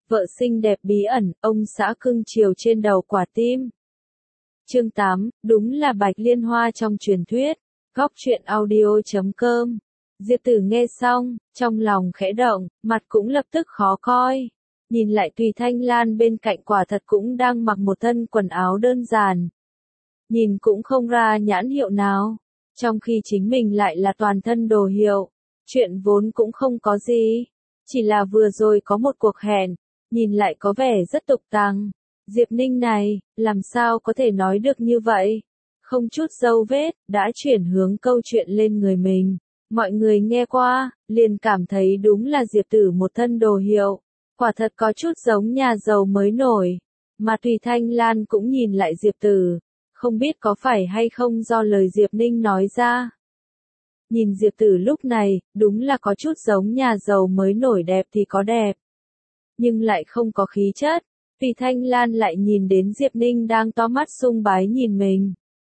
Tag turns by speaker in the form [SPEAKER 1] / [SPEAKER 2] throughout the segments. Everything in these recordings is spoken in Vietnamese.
[SPEAKER 1] vợ xinh đẹp bí ẩn, ông xã cưng chiều trên đầu quả tim. Chương 8, đúng là Bạch Liên Hoa trong truyền thuyết. Góc truyện audio.com. Diệp Tử nghe xong, trong lòng khẽ động, mặt cũng lập tức khó coi. Nhìn lại Tùy Thanh Lan bên cạnh quả thật cũng đang mặc một thân quần áo đơn giản. Nhìn cũng không ra nhãn hiệu nào, trong khi chính mình lại là toàn thân đồ hiệu. Chuyện vốn cũng không có gì, chỉ là vừa rồi có một cuộc hẹn, nhìn lại có vẻ rất tục tằng. Diệp Ninh này, làm sao có thể nói được như vậy? Không chút dấu vết, đã chuyển hướng câu chuyện lên người mình. Mọi người nghe qua, liền cảm thấy đúng là Diệp Tử một thân đồ hiệu. Quả thật có chút giống nhà giàu mới nổi. Mà Tùy Thanh Lan cũng nhìn lại Diệp Tử. Không biết có phải hay không do lời Diệp Ninh nói ra. Nhìn Diệp Tử lúc này, đúng là có chút giống nhà giàu mới nổi đẹp thì có đẹp. Nhưng lại không có khí chất. Tùy Thanh Lan lại nhìn đến Diệp Ninh đang to mắt sung bái nhìn mình.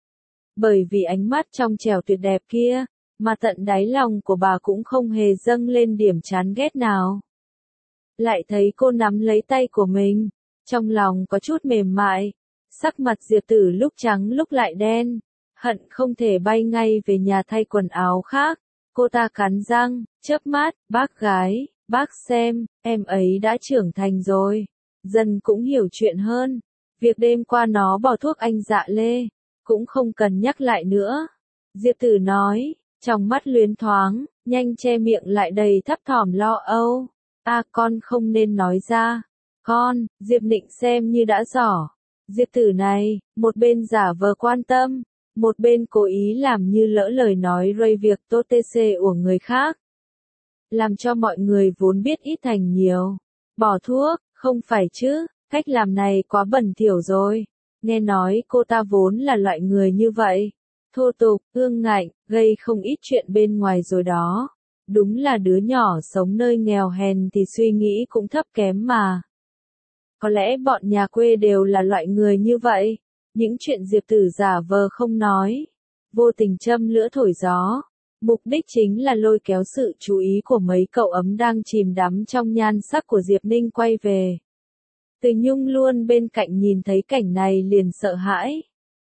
[SPEAKER 1] Bởi vì ánh mắt trong trẻo tuyệt đẹp kia, mà tận đáy lòng của bà cũng không hề dâng lên điểm chán ghét nào. Lại thấy cô nắm lấy tay của mình, trong lòng có chút mềm mại, sắc mặt Diệp Tử lúc trắng lúc lại đen, hận không thể bay ngay về nhà thay quần áo khác. Cô ta cắn răng, chớp mắt, bác gái, bác xem, em ấy đã trưởng thành rồi, dần cũng hiểu chuyện hơn. Việc đêm qua nó bỏ thuốc anh Dạ Lê, cũng không cần nhắc lại nữa. Diệp Tử nói, trong mắt luyến thoáng, nhanh che miệng lại đầy thấp thỏm lo âu. Con không nên nói ra. Con, Diệp Nịnh xem như đã rõ. Diệp Tử này, một bên giả vờ quan tâm, một bên cố ý làm như lỡ lời nói rơi việc tốt tê của người khác. Làm cho mọi người vốn biết ít thành nhiều. Bỏ thuốc, không phải chứ, cách làm này quá bẩn thỉu rồi. Nghe nói cô ta vốn là loại người như vậy. Thô tục, ương ngạnh, gây không ít chuyện bên ngoài rồi đó. Đúng là đứa nhỏ sống nơi nghèo hèn thì suy nghĩ cũng thấp kém mà. Có lẽ bọn nhà quê đều là loại người như vậy. Những chuyện Diệp Tử giả vờ không nói, vô tình châm lửa thổi gió. Mục đích chính là lôi kéo sự chú ý của mấy cậu ấm đang chìm đắm trong nhan sắc của Diệp Ninh quay về. Từ Nhung luôn bên cạnh nhìn thấy cảnh này liền sợ hãi.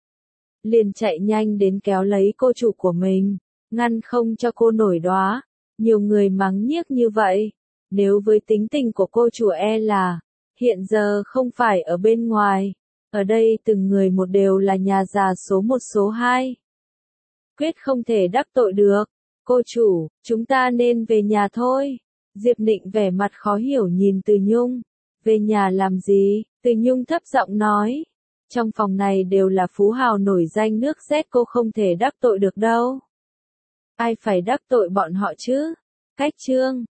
[SPEAKER 1] Liền chạy nhanh đến kéo lấy cô chủ của mình, ngăn không cho cô nổi đóa. Nhiều người mắng nhiếc như vậy, nếu với tính tình của cô chủ là, hiện giờ không phải ở bên ngoài, ở đây từng người một đều là nhà già số 1 số 2. Quyết không thể đắc tội được. Cô chủ, chúng ta nên về nhà thôi. Diệp Nịnh vẻ mặt khó hiểu nhìn Từ Nhung. Về nhà làm gì? Từ Nhung thấp giọng nói. Trong phòng này đều là phú hào nổi danh nước Z, cô không thể đắc tội được đâu. Ai phải đắc tội bọn họ chứ? Cách chương,